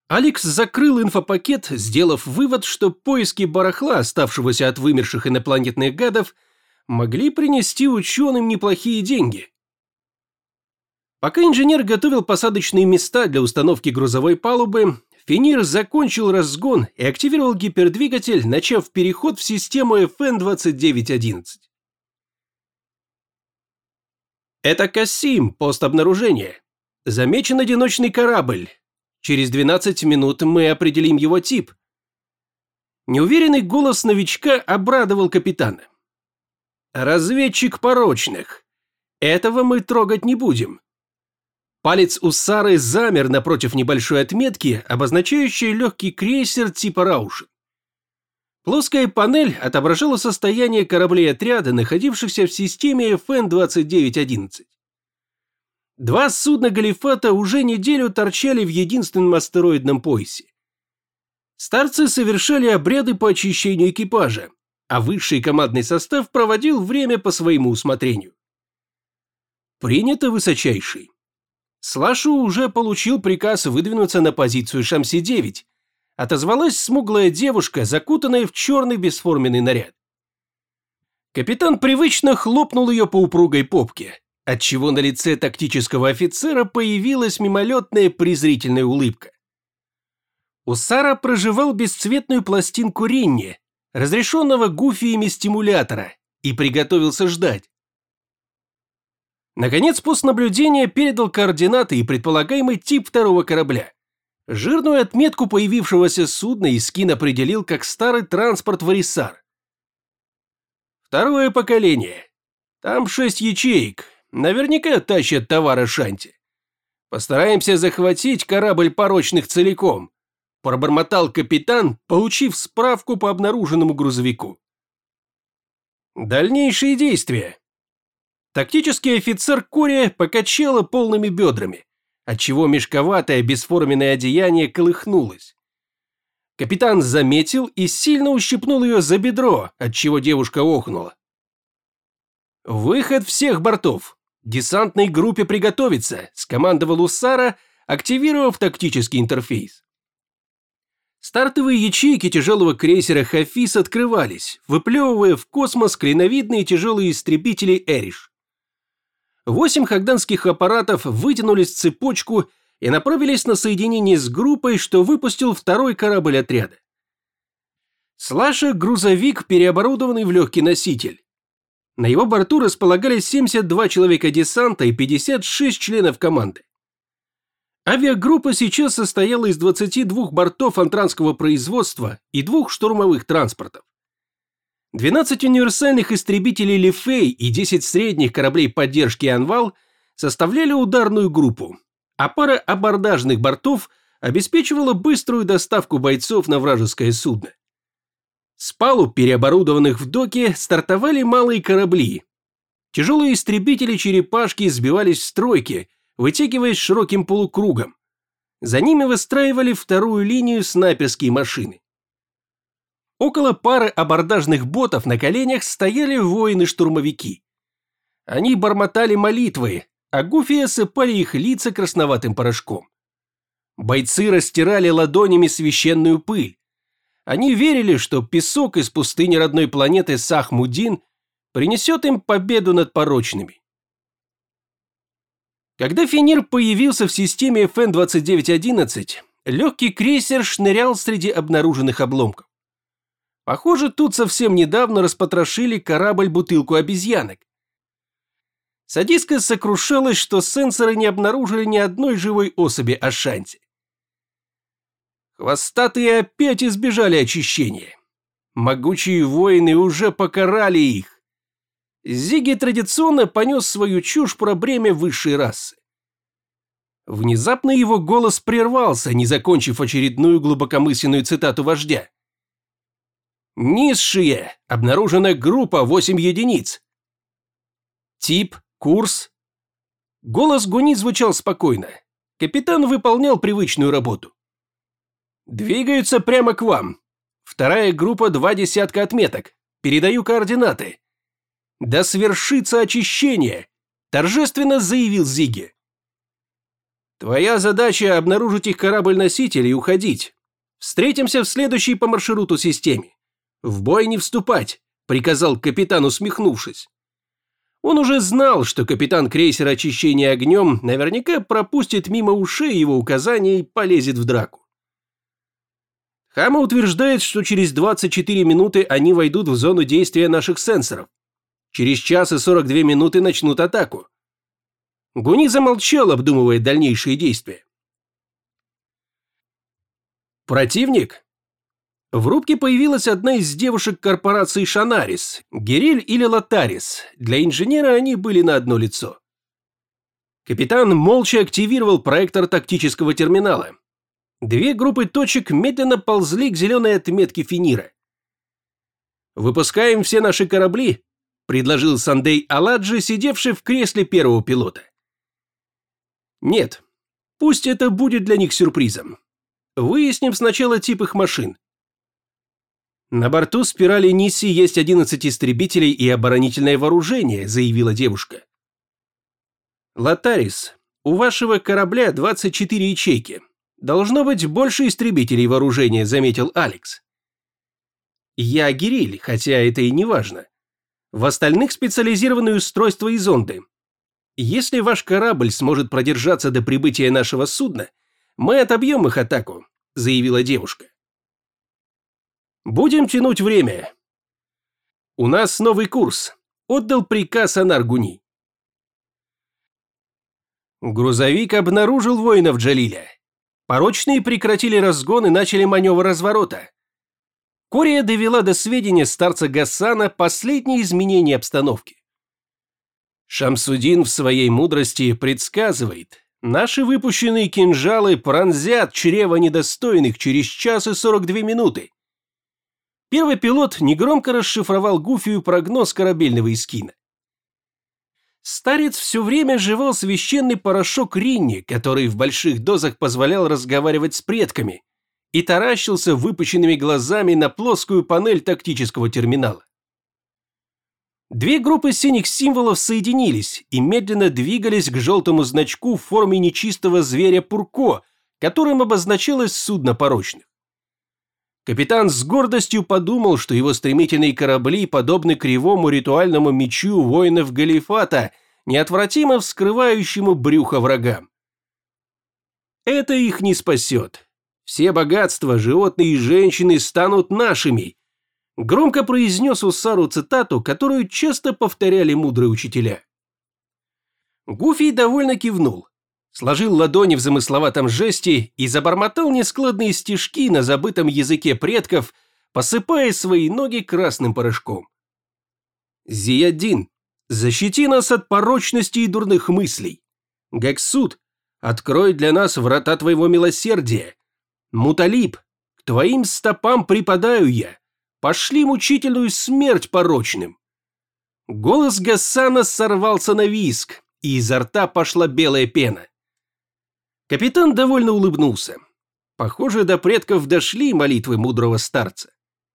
Алекс закрыл инфопакет, сделав вывод, что поиски барахла, оставшегося от вымерших инопланетных гадов, могли принести ученым неплохие деньги. Пока инженер готовил посадочные места для установки грузовой палубы, Фенир закончил разгон и активировал гипердвигатель, начав переход в систему FN-2911. Это Кассим, пост обнаружения. Замечен одиночный корабль. Через 12 минут мы определим его тип. Неуверенный голос новичка обрадовал капитана. Разведчик порочных. Этого мы трогать не будем. Палец у Сары замер напротив небольшой отметки, обозначающей легкий крейсер типа Раушен. Плоская панель отображала состояние кораблей отряда, находившихся в системе FN-2911. Два судна Галифата уже неделю торчали в единственном астероидном поясе. Старцы совершали обряды по очищению экипажа, а высший командный состав проводил время по своему усмотрению. Принято, высочайший. Слашу уже получил приказ выдвинуться на позицию Шамси-9. Отозвалась смуглая девушка, закутанная в черный бесформенный наряд. Капитан привычно хлопнул ее по упругой попке, отчего на лице тактического офицера появилась мимолетная презрительная улыбка. Усара прожевал бесцветную пластинку Ринни, разрешенного гуфиями стимулятора, и приготовился ждать. Наконец, пост наблюдения передал координаты и предполагаемый тип второго корабля. Жирную отметку появившегося судна Искин определил как старый транспорт Варисар. Второе поколение. Там 6 ячеек. Наверняка тащат товары Шанти. Постараемся захватить корабль порочных целиком, пробормотал капитан, получив справку по обнаруженному грузовику. Дальнейшие действия. Тактический офицер Кори покачала полными бедрами, отчего мешковатое бесформенное одеяние колыхнулось. Капитан заметил и сильно ущипнул ее за бедро, отчего девушка охнула. «Выход всех бортов! Десантной группе приготовиться!» – скомандовал Усара, активировав тактический интерфейс. Стартовые ячейки тяжелого крейсера «Хафиз» открывались, выплевывая в космос клиновидные тяжелые истребители «Эриш». 8 хагданских аппаратов вытянулись в цепочку и направились на соединение с группой, что выпустил второй корабль отряда. Слаша – грузовик, переоборудованный в легкий носитель. На его борту располагались 72 человека десанта и 56 членов команды. Авиагруппа сейчас состояла из 22 бортов антранского производства и 2 штурмовых транспортов. 12 универсальных истребителей Лифей и 10 средних кораблей поддержки Анвал составляли ударную группу, а пара абордажных бортов обеспечивала быструю доставку бойцов на вражеское судно. С палуб, переоборудованных в доке, стартовали малые корабли. Тяжелые истребители-черепашки сбивались в стройки, вытягиваясь широким полукругом. За ними выстраивали вторую линию снайперские машины. Около пары абордажных ботов на коленях стояли воины-штурмовики. Они бормотали молитвы, а гуфи осыпали их лица красноватым порошком. Бойцы растирали ладонями священную пыль. Они верили, что песок из пустыни родной планеты Сах-Мудин принесет им победу над порочными. Когда Фенир появился в системе FN-2911, легкий крейсер шнырял среди обнаруженных обломков. Похоже, тут совсем недавно распотрошили корабль-бутылку обезьянок. Садистка сокрушалась, что сенсоры не обнаружили ни одной живой особи Ашанти. Хвостатые опять избежали очищения. Могучие воины уже покарали их. Зиги традиционно понес свою чушь про бремя высшей расы. Внезапно его голос прервался, не закончив очередную глубокомысленную цитату вождя. «Низшие! Обнаружена группа 8 единиц!» Тип, курс. Голос Гуни звучал спокойно. Капитан выполнял привычную работу. «Двигаются прямо к вам. Вторая группа 2 десятка отметок. Передаю координаты. Да свершится очищение!» – торжественно заявил Зиги. Твоя задача – обнаружить их корабль-носитель и уходить. Встретимся в следующей по маршруту системе. В бой не вступать», – приказал капитан, усмехнувшись. Он уже знал, что капитан крейсера очищения огнем наверняка пропустит мимо ушей его указания и полезет в драку. Хама утверждает, что через 24 минуты они войдут в зону действия наших сенсоров. Через час и 42 минуты начнут атаку. Гуни замолчал, обдумывая дальнейшие действия. Противник? В рубке появилась одна из девушек корпорации Шанарис, Гериль или Латарис. Для инженера они были на одно лицо. Капитан молча активировал проектор тактического терминала. Две группы точек медленно ползли к зеленой отметке Финира. «Выпускаем все наши корабли», – предложил Сандей Аладжи, сидевший в кресле первого пилота. «Нет, пусть это будет для них сюрпризом. Выясним сначала тип их машин». «На борту спирали Нисси есть 11 истребителей и оборонительное вооружение», – заявила девушка. «Латарис, у вашего корабля 24 ячейки. Должно быть больше истребителей вооружения», – заметил Алекс. «Я Гериль, хотя это и не важно. В остальных специализированные устройства и зонды. Если ваш корабль сможет продержаться до прибытия нашего судна, мы отобьем их атаку», – заявила девушка. «Будем тянуть время. У нас новый курс», – отдал приказ Анар Гуни. Грузовик обнаружил воинов Джалиля. Порочные прекратили разгон и начали маневр разворота. Кория довела до сведения старца Гасана последние изменения обстановки. Шамсудин в своей мудрости предсказывает, наши выпущенные кинжалы пронзят чрево недостойных через час и 42 минуты. Первый пилот негромко расшифровал Гуфию прогноз корабельного эскина. Старец все время жевал священный порошок Ринни, который в больших дозах позволял разговаривать с предками, и таращился выпученными глазами на плоскую панель тактического терминала. Две группы синих символов соединились и медленно двигались к желтому значку в форме нечистого зверя Пурко, которым обозначалось судно порочных. Капитан с гордостью подумал, что его стремительные корабли подобны кривому ритуальному мечу воинов Галифата, неотвратимо вскрывающему брюхо врагам. Это их не спасет. Все богатства, животные и женщины станут нашими, громко произнес Усару цитату, которую часто повторяли мудрые учителя. Гуфий довольно кивнул, сложил ладони в замысловатом жесте и забормотал нескладные стишки на забытом языке предков, посыпая свои ноги красным порошком. «Зияддин, защити нас от порочности и дурных мыслей. Гаксут, открой для нас врата твоего милосердия. Муталиб, к твоим стопам припадаю я. Пошли мучительную смерть порочным». Голос Гасана сорвался на визг, и изо рта пошла белая пена. Капитан довольно улыбнулся. Похоже, до предков дошли молитвы мудрого старца.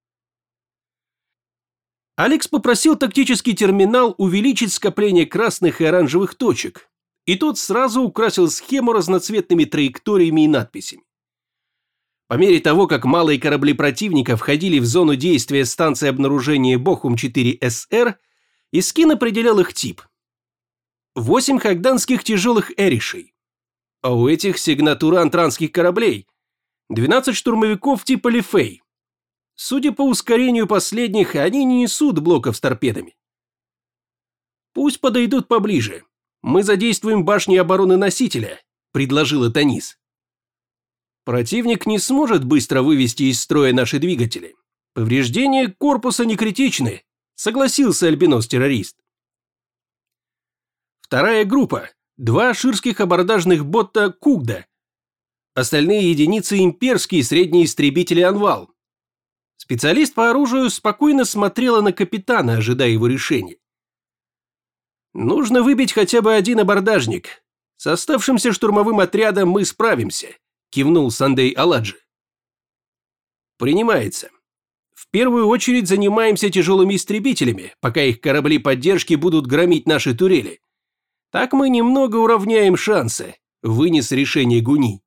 Алекс попросил тактический терминал увеличить скопление красных и оранжевых точек, и тот сразу украсил схему разноцветными траекториями и надписями. По мере того, как малые корабли противника входили в зону действия станции обнаружения Бохум-4СР, Искин определял их тип. 8 хагданских тяжелых эришей. А у этих сигнатура антранских кораблей. 12 штурмовиков типа Лифей. Судя по ускорению последних, они не несут блоков с торпедами. «Пусть подойдут поближе. Мы задействуем башни обороны носителя», – предложила Танис. «Противник не сможет быстро вывести из строя наши двигатели. Повреждения корпуса не критичны», – согласился альбинос-террорист. Вторая группа. 2 ширских абордажных бота Кугда. Остальные единицы имперские средние истребители Анвал. Специалист по оружию спокойно смотрела на капитана, ожидая его решения. «Нужно выбить хотя бы один абордажник. С оставшимся штурмовым отрядом мы справимся», – кивнул Сандей Аладжи. «Принимается. В первую очередь занимаемся тяжелыми истребителями, пока их корабли поддержки будут громить наши турели. Так мы немного уравняем шансы», вынес решение Гуни.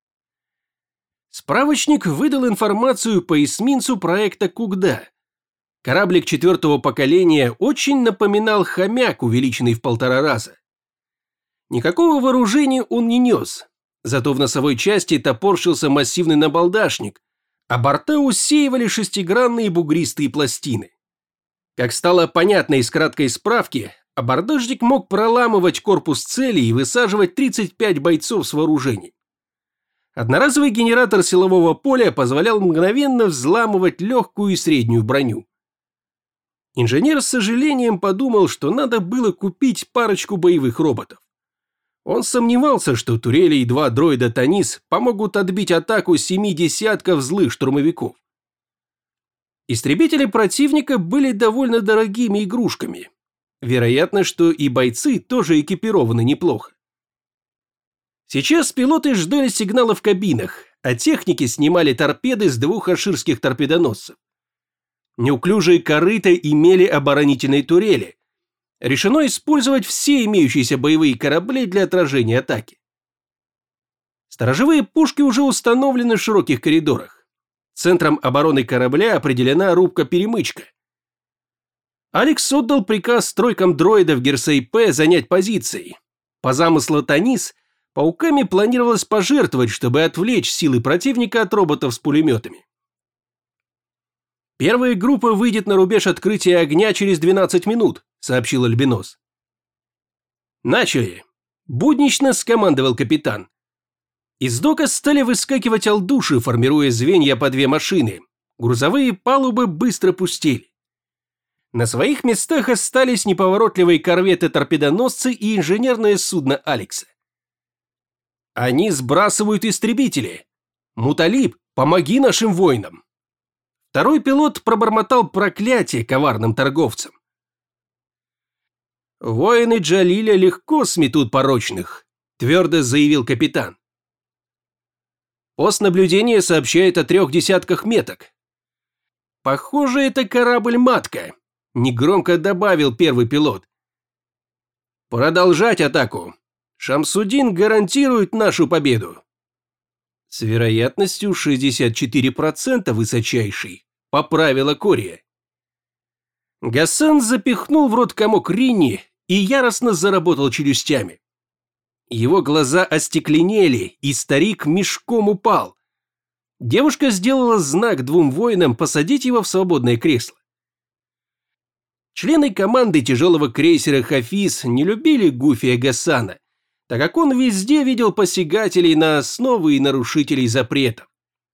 Справочник выдал информацию по эсминцу проекта Кугда. Кораблик 4-го поколения очень напоминал хомяк, увеличенный в 1,5 раза. Никакого вооружения он не нес, зато в носовой части топорщился массивный набалдашник, а борта усеивали шестигранные бугристые пластины. Как стало понятно из краткой справки, абордажник мог проламывать корпус цели и высаживать 35 бойцов с вооружением. Одноразовый генератор силового поля позволял мгновенно взламывать легкую и среднюю броню. Инженер с сожалением подумал, что надо было купить парочку боевых роботов. Он сомневался, что турели и 2 дроида Танис помогут отбить атаку 7 десятков злых штурмовиков. Истребители противника были довольно дорогими игрушками. Вероятно, что и бойцы тоже экипированы неплохо. Сейчас пилоты ждали сигнала в кабинах, а техники снимали торпеды с 2 аширских торпедоносцев. Неуклюжие корыта имели оборонительные турели. Решено использовать все имеющиеся боевые корабли для отражения атаки. Сторожевые пушки уже установлены в широких коридорах. Центром обороны корабля определена рубка-перемычка. Алекс отдал приказ тройкам дроидов Герсей-П занять позиции. По замыслу Танис, пауками планировалось пожертвовать, чтобы отвлечь силы противника от роботов с пулеметами. «Первая группа выйдет на рубеж открытия огня через 12 минут», — сообщил Альбинос. «Начали», — буднично скомандовал капитан. Из дока стали выскакивать алдуши, формируя звенья по 2 машины. Грузовые палубы быстро пустели. На своих местах остались неповоротливые корветы-торпедоносцы и инженерное судно Алекса. «Они сбрасывают истребители! Муталиб, помоги нашим воинам!» Второй пилот пробормотал проклятие коварным торговцам. «Воины Джалиля легко сметут порочных», – твердо заявил капитан. Пост наблюдения сообщает о 3 десятках меток. «Похоже, это корабль-матка», – негромко добавил первый пилот. «Продолжать атаку. Шамсудин гарантирует нашу победу». С вероятностью 64% высочайший, поправила Кория. Гасан запихнул в рот комок ринни и яростно заработал челюстями. Его глаза остекленели, и старик мешком упал. Девушка сделала знак 2 воинам посадить его в свободное кресло. Члены команды тяжелого крейсера «Хафиз» не любили Гуфия Гасана, так как он везде видел посягателей на основы и нарушителей запретов.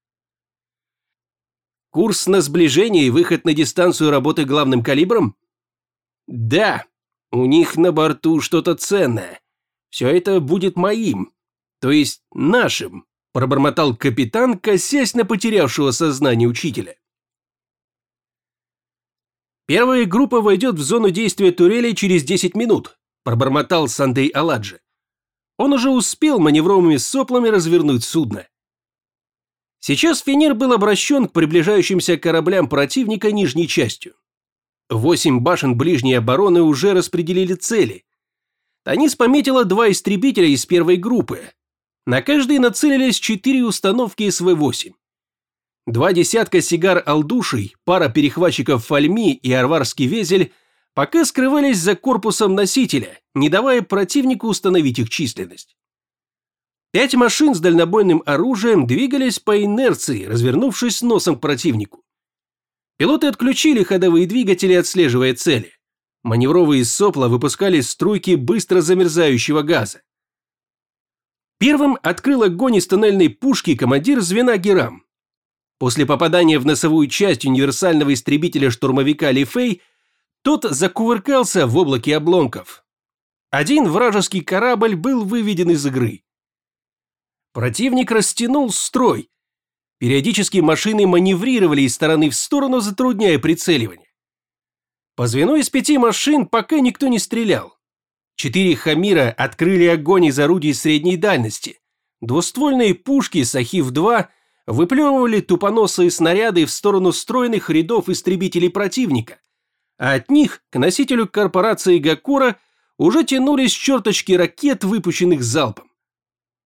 Курс на сближение и выход на дистанцию работы главным калибром? Да, у них на борту что-то ценное. Все это будет моим, то есть нашим, пробормотал капитан, косясь на потерявшего сознание учителя. Первая группа войдет в зону действия турелей через 10 минут, пробормотал Сандей Аладжи. Он уже успел маневровыми соплами развернуть судно. Сейчас Фенир был обращен к приближающимся кораблям противника нижней частью. 8 башен ближней обороны уже распределили цели. Танис пометила 2 истребителя из первой группы. На каждый нацелились 4 установки СВ-8. 2 десятка сигар-алдушей, пара перехватчиков Фальми и Арварский Везель пока скрывались за корпусом носителя, не давая противнику установить их численность. 5 машин с дальнобойным оружием двигались по инерции, развернувшись носом к противнику. Пилоты отключили ходовые двигатели, отслеживая цели. Маневровые сопла выпускали струйки быстро замерзающего газа. Первым открыл огонь из тоннельной пушки командир звена Герам. После попадания в носовую часть универсального истребителя-штурмовика Лифей тот закувыркался в облаке обломков. Один вражеский корабль был выведен из игры. Противник растянул строй. Периодически машины маневрировали из стороны в сторону, затрудняя прицеливание. По звену из 5 машин пока никто не стрелял. 4 «Хамира» открыли огонь из орудий средней дальности. Двуствольные пушки Сахив-2 выплевывали тупоносые снаряды в сторону стройных рядов истребителей противника, а от них к носителю корпорации Гакура уже тянулись черточки ракет, выпущенных залпом.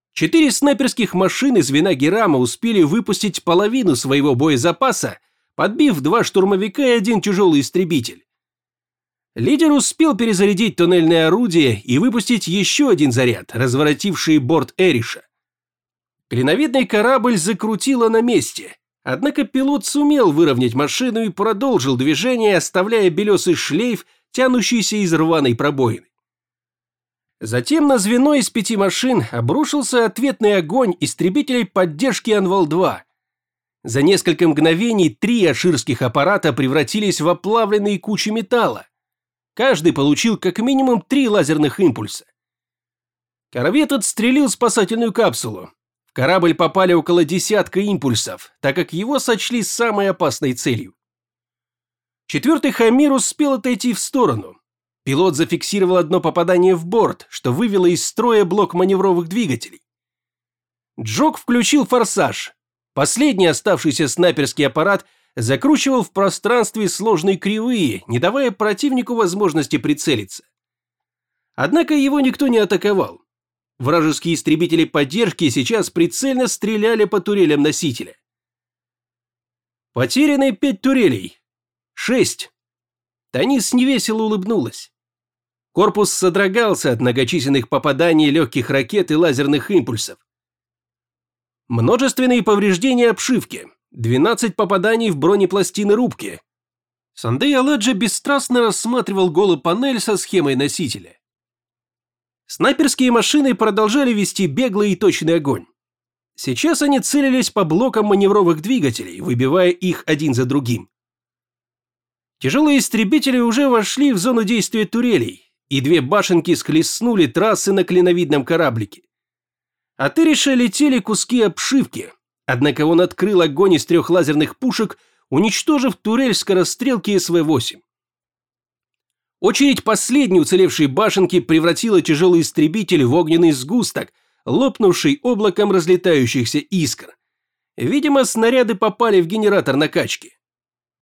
4 снайперских машины звена Герама успели выпустить половину своего боезапаса, подбив 2 штурмовика и 1 тяжелый истребитель. Лидер успел перезарядить туннельное орудие и выпустить еще 1 заряд, разворотивший борт Эриша. Клиновидный корабль закрутило на месте, однако пилот сумел выровнять машину и продолжил движение, оставляя белесый шлейф, тянущийся из рваной пробоины. Затем на звено из 5 машин обрушился ответный огонь истребителей поддержки Анвал-2. За несколько мгновений 3 аширских аппарата превратились в оплавленные кучи металла. Каждый получил как минимум 3 лазерных импульса. Корвет отстрелил спасательную капсулу. В корабль попали около десятка импульсов, так как его сочли самой опасной целью. 4-й Хамир успел отойти в сторону. Пилот зафиксировал одно попадание в борт, что вывело из строя блок маневровых двигателей. Джок включил форсаж. Последний оставшийся снайперский аппарат закручивал в пространстве сложные кривые, не давая противнику возможности прицелиться. Однако его никто не атаковал. Вражеские истребители поддержки сейчас прицельно стреляли по турелям носителя. Потеряны 5 турелей. 6. Танис невесело улыбнулась. Корпус содрогался от многочисленных попаданий легких ракет и лазерных импульсов. Множественные повреждения обшивки. 12 попаданий в бронепластины рубки. Сандей Аладжа бесстрастно рассматривал голую панель со схемой носителя. Снайперские машины продолжали вести беглый и точный огонь. Сейчас они целились по блокам маневровых двигателей, выбивая их один за другим. Тяжелые истребители уже вошли в зону действия турелей, и 2 башенки схлестнули трассы на клиновидном кораблике. От Эриша летели куски обшивки, однако он открыл огонь из 3 лазерных пушек, уничтожив турель скорострелки СВ-8. Очередь последней уцелевшей башенки превратила тяжелый истребитель в огненный сгусток, лопнувший облаком разлетающихся искр. Видимо, снаряды попали в генератор накачки.